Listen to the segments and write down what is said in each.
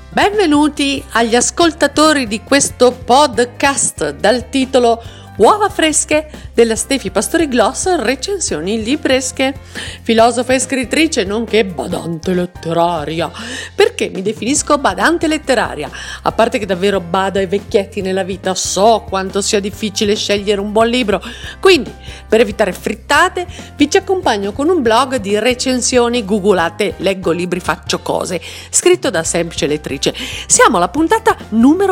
Benvenuti agli ascoltatori di questo podcast dal titolo Uova fresche della Stefi Pastori Gloss, recensioni libresche. Filosofa e scrittrice nonché badante letteraria. Perché mi definisco badante letteraria? A parte che davvero bado ai vecchietti nella vita, so quanto sia difficile scegliere un buon libro. Quindi, per evitare frittate, vi ci accompagno con un blog di recensioni googolate, leggo libri, faccio cose, scritto da semplice lettrice. Siamo alla puntata numero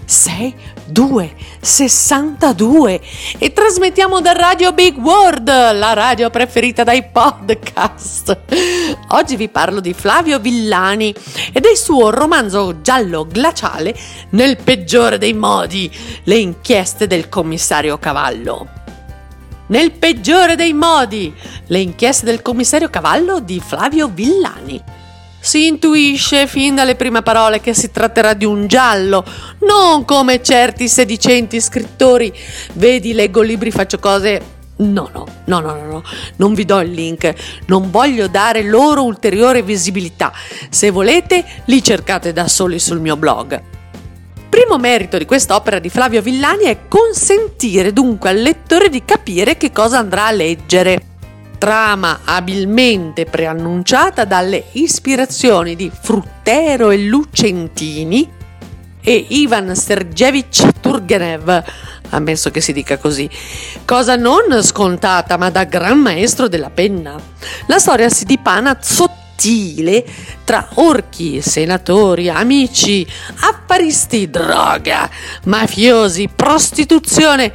62 e trasmettiamo da Radio Big World, la radio preferita dai podcast. Oggi vi parlo di Flavio Villani e del suo romanzo giallo glaciale Nel peggiore dei modi, le inchieste del commissario Cavallo. Nel peggiore dei modi, le inchieste del commissario Cavallo di Flavio Villani. Si intuisce fin dalle prime parole che si tratterà di un giallo, non come certi sedicenti scrittori. Vedi, leggo libri, faccio cose. No, non vi do il link, non voglio dare loro ulteriore visibilità. Se volete, li cercate da soli sul mio blog. Primo merito di quest'opera di Flavio Villani è consentire dunque al lettore di capire che cosa andrà a leggere. Trama abilmente preannunciata dalle ispirazioni di Fruttero e Lucentini e Ivan Sergejevich Turgenev, ammesso che si dica così, cosa non scontata ma da gran maestro della penna. La storia si dipana sottile tra orchi, senatori, amici, affaristi, droga, mafiosi, prostituzione,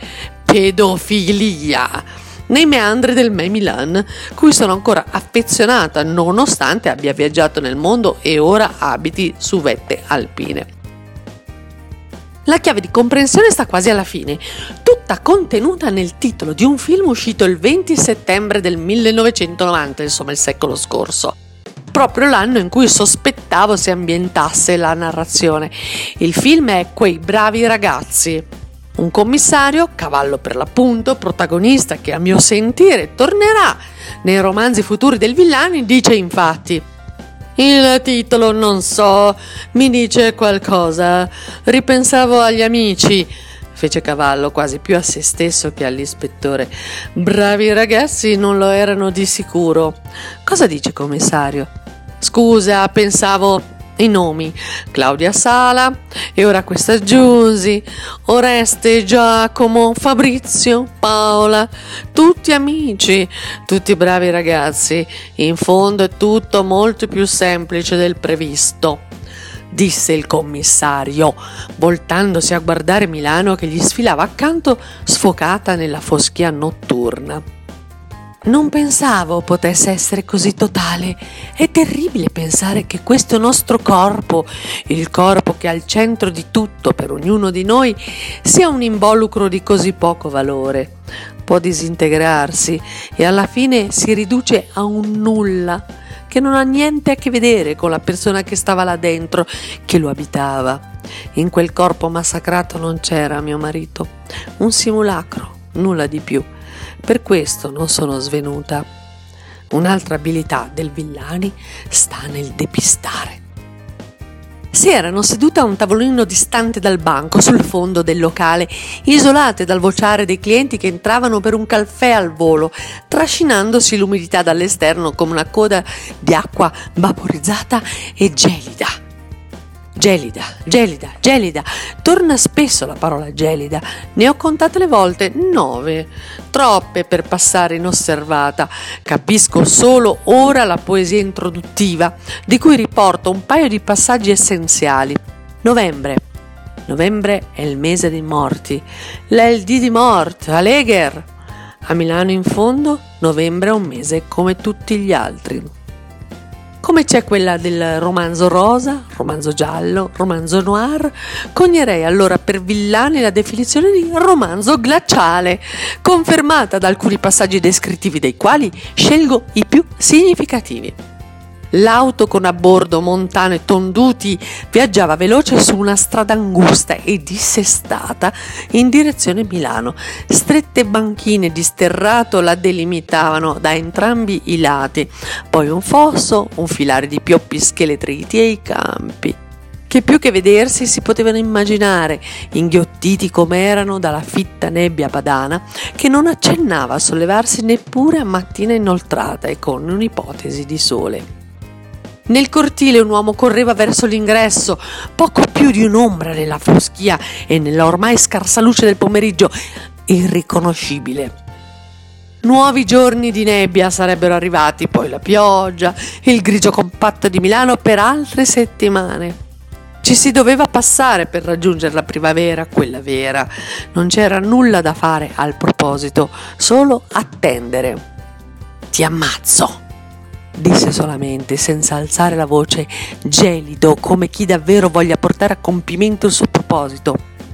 pedofilia, nei meandri del Milan, cui sono ancora affezionata nonostante abbia viaggiato nel mondo e ora abiti su vette alpine. La chiave di comprensione sta quasi alla fine, tutta contenuta nel titolo di un film uscito il 20 settembre del 1990, insomma il secolo scorso, proprio l'anno in cui sospettavo si ambientasse la narrazione. Il film è Quei bravi ragazzi. Un commissario, Cavallo per l'appunto, protagonista che a mio sentire tornerà nei romanzi futuri del Villani, dice infatti: il titolo non so, mi dice qualcosa, ripensavo agli amici, fece Cavallo quasi più a se stesso che all'ispettore. Bravi ragazzi non lo erano di sicuro. Cosa dice commissario? Scusa, pensavo i nomi: Claudia Sala e ora questa Giusy, Oreste, Giacomo, Fabrizio, Paola, tutti amici, tutti bravi ragazzi. In fondo è tutto molto più semplice del previsto, disse il commissario, voltandosi a guardare Milano che gli sfilava accanto sfocata nella foschia notturna. Non pensavo potesse essere così totale. È terribile pensare che questo nostro corpo, il corpo che è al centro di tutto per ognuno di noi, sia un involucro di così poco valore. Può disintegrarsi e alla fine si riduce a un nulla che non ha niente a che vedere con la persona che stava là dentro, che lo abitava. In quel corpo massacrato non c'era mio marito, un simulacro, nulla di più. Per questo non sono svenuta. Un'altra abilità del Villani sta nel depistare. Si erano sedute a un tavolino distante dal banco, sul fondo del locale, isolate dal vociare dei clienti che entravano per un caffè al volo, trascinandosi l'umidità dall'esterno come una coda di acqua vaporizzata e gelida. Gelida. Torna spesso la parola gelida. Ne ho contate le volte 9, troppe per passare inosservata. Capisco solo ora la poesia introduttiva, di cui riporto un paio di passaggi essenziali. Novembre è il mese dei morti. L'el di mort, Alegher. A Milano in fondo, novembre è un mese come tutti gli altri. Come c'è quella del romanzo rosa, romanzo giallo, romanzo noir, conierei allora per Villani la definizione di romanzo glaciale, confermata da alcuni passaggi descrittivi dei quali scelgo i più significativi. L'auto con a bordo Montano e Tonduti viaggiava veloce su una strada angusta e dissestata in direzione Milano. Strette banchine di sterrato la delimitavano da entrambi i lati, poi un fosso, un filare di pioppi scheletriti e i campi. che più che vedersi si potevano immaginare, inghiottiti come erano dalla fitta nebbia padana che non accennava a sollevarsi neppure a mattina inoltrata e con un'ipotesi di sole. Nel cortile un uomo correva verso l'ingresso, poco più di un'ombra nella foschia e nella ormai scarsa luce del pomeriggio, irriconoscibile. Nuovi giorni di nebbia sarebbero arrivati, poi la pioggia, il grigio compatto di Milano per altre settimane. Ci si doveva passare per raggiungere la primavera, quella vera. Non c'era nulla da fare al proposito, solo attendere. «Ti ammazzo!» disse solamente, senza alzare la voce, gelido come chi davvero voglia portare a compimento il suo proposito.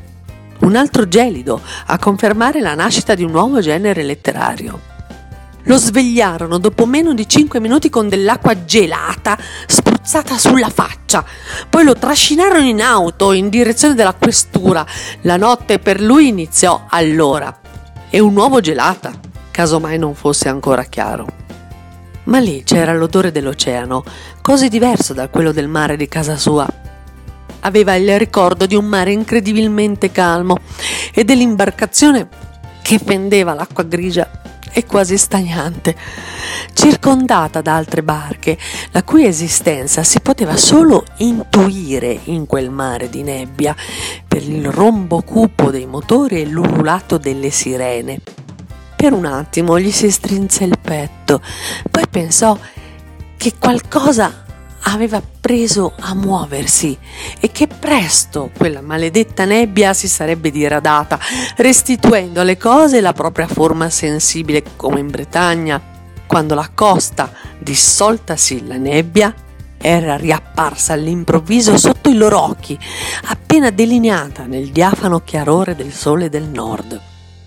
Un altro gelido a confermare la nascita di un nuovo genere letterario. Lo svegliarono dopo meno di 5 minuti con dell'acqua gelata spruzzata sulla faccia. Poi lo trascinarono in auto in direzione della questura. La notte per lui iniziò allora. E un uovo gelata, caso mai non fosse ancora chiaro. Ma lì c'era l'odore dell'oceano, così diverso da quello del mare di casa sua. Aveva il ricordo di un mare incredibilmente calmo e dell'imbarcazione che fendeva l'acqua grigia e quasi stagnante, circondata da altre barche, la cui esistenza si poteva solo intuire in quel mare di nebbia per il rombo cupo dei motori e l'ululato delle sirene. Per un attimo gli si strinse il petto, poi pensò che qualcosa aveva preso a muoversi e che presto quella maledetta nebbia si sarebbe diradata, restituendo alle cose la propria forma sensibile, come in Bretagna, quando la costa, dissoltasi la nebbia, era riapparsa all'improvviso sotto i loro occhi, appena delineata nel diafano chiarore del sole del nord.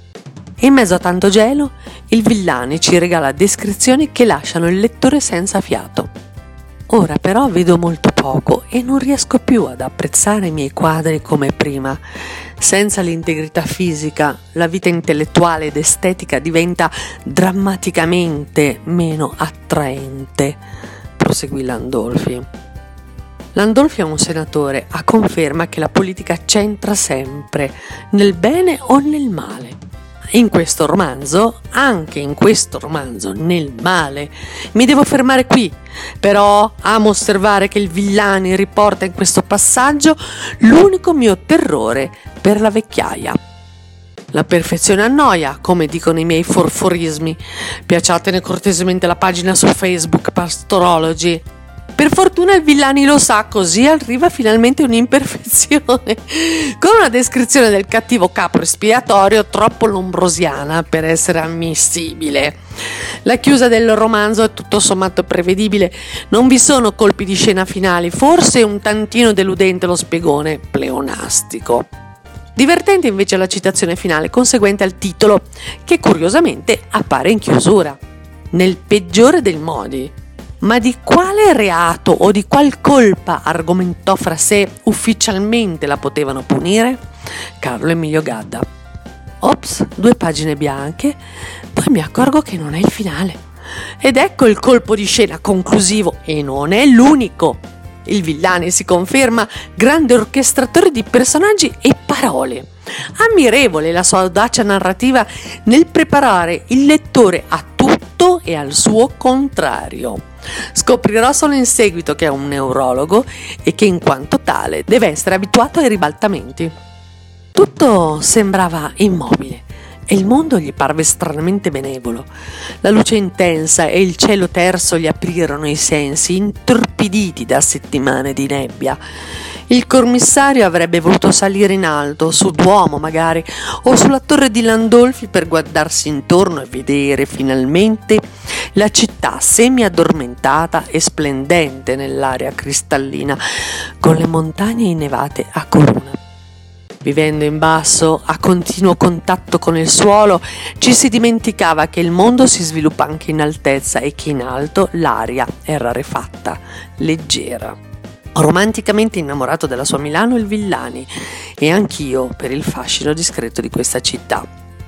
In mezzo a tanto gelo, il Villani ci regala descrizioni che lasciano il lettore senza fiato. Ora però vedo molto poco e non riesco più ad apprezzare i miei quadri come prima. Senza l'integrità fisica, la vita intellettuale ed estetica diventa drammaticamente meno attraente, proseguì Landolfi. Landolfi è un senatore a conferma che la politica c'entra sempre, nel bene o nel male. In questo romanzo, anche in questo romanzo, nel male, mi devo fermare qui, però amo osservare che il Villani riporta in questo passaggio l'unico mio terrore per la vecchiaia. La perfezione annoia, come dicono i miei forforismi. Piacciatene cortesemente la pagina su Facebook Pastorology. Per fortuna il Villani lo sa, così arriva finalmente un'imperfezione, con una descrizione del cattivo capo espiatorio troppo lombrosiana per essere ammissibile. La chiusa del romanzo è tutto sommato prevedibile, non vi sono colpi di scena finali, forse un tantino deludente lo spiegone pleonastico. Divertente invece la citazione finale conseguente al titolo, che curiosamente appare in chiusura. Nel peggiore dei modi. Ma di quale reato o di qual colpa, argomentò fra sé, ufficialmente la potevano punire? Carlo Emilio Gadda. Ops, 2 pagine bianche, poi mi accorgo che non è il finale. Ed ecco il colpo di scena conclusivo, e non è l'unico. Il Villani si conferma grande orchestratore di personaggi e parole. Ammirevole la sua audacia narrativa nel preparare il lettore a tutto e al suo contrario. Scoprirò solo in seguito che è un neurologo e che in quanto tale deve essere abituato ai ribaltamenti. Tutto sembrava immobile e il mondo gli parve stranamente benevolo. La luce intensa e il cielo terso gli aprirono i sensi, intorpiditi da settimane di nebbia. Il commissario avrebbe voluto salire in alto, su Duomo magari, o sulla torre di Landolfi per guardarsi intorno e vedere finalmente la città semi-addormentata e splendente nell'aria cristallina, con le montagne innevate a corona. Vivendo in basso, a continuo contatto con il suolo, ci si dimenticava che il mondo si sviluppa anche in altezza e che in alto l'aria è rarefatta, leggera. Romanticamente innamorato della sua Milano, il Villani, e anch'io per il fascino discreto di questa città.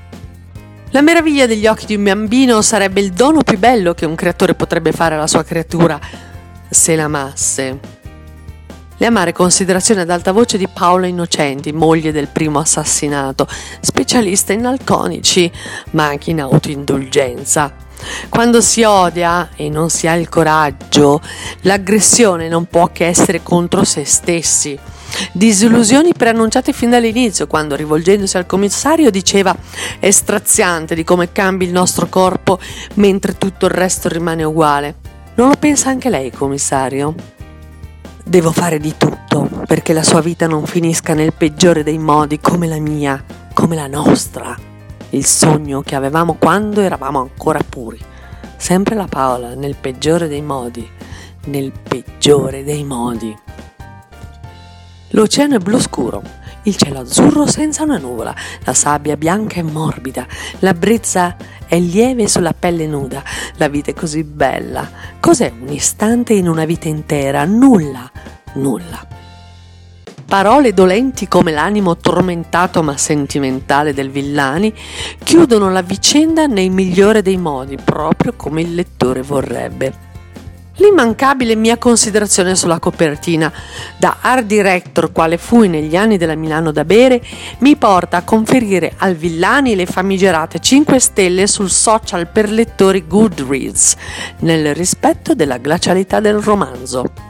La meraviglia degli occhi di un bambino sarebbe il dono più bello che un creatore potrebbe fare alla sua creatura, se l'amasse. Le amare considerazioni ad alta voce di Paola Innocenti, moglie del primo assassinato, specialista in alcolici, ma anche in autoindulgenza. Quando si odia e non si ha il coraggio, l'aggressione non può che essere contro se stessi. Disillusioni preannunciate fin dall'inizio, quando rivolgendosi al commissario diceva: è straziante di come cambi il nostro corpo mentre tutto il resto rimane uguale. Non lo pensa anche lei, commissario? Devo fare di tutto perché la sua vita non finisca nel peggiore dei modi, come la mia, come la nostra. Il sogno che avevamo quando eravamo ancora puri. Sempre la Paola, nel peggiore dei modi, nel peggiore dei modi. L'oceano è blu scuro, il cielo azzurro senza una nuvola, la sabbia bianca e morbida, la brezza è lieve sulla pelle nuda, la vita è così bella. Cos'è un istante in una vita intera? Nulla, nulla. Parole dolenti come l'animo tormentato ma sentimentale del Villani chiudono la vicenda nei migliori dei modi, proprio come il lettore vorrebbe. L'immancabile mia considerazione sulla copertina, da art director quale fui negli anni della Milano da bere, mi porta a conferire al Villani le famigerate 5 stelle sul social per lettori Goodreads, nel rispetto della glacialità del romanzo.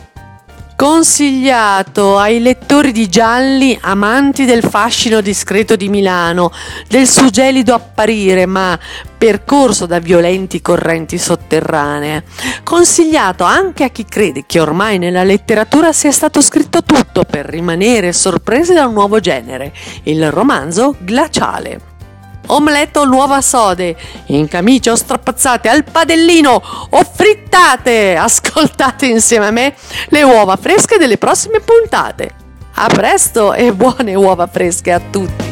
Consigliato ai lettori di gialli amanti del fascino discreto di Milano, del suo gelido apparire ma percorso da violenti correnti sotterranee. Consigliato anche a chi crede che ormai nella letteratura sia stato scritto tutto per rimanere sorpresi da un nuovo genere, il romanzo glaciale. Omelette o nuova sode, in camicia o strapazzate al padellino o frittate, ascoltate insieme a me le uova fresche delle prossime puntate. A presto e buone uova fresche a tutti!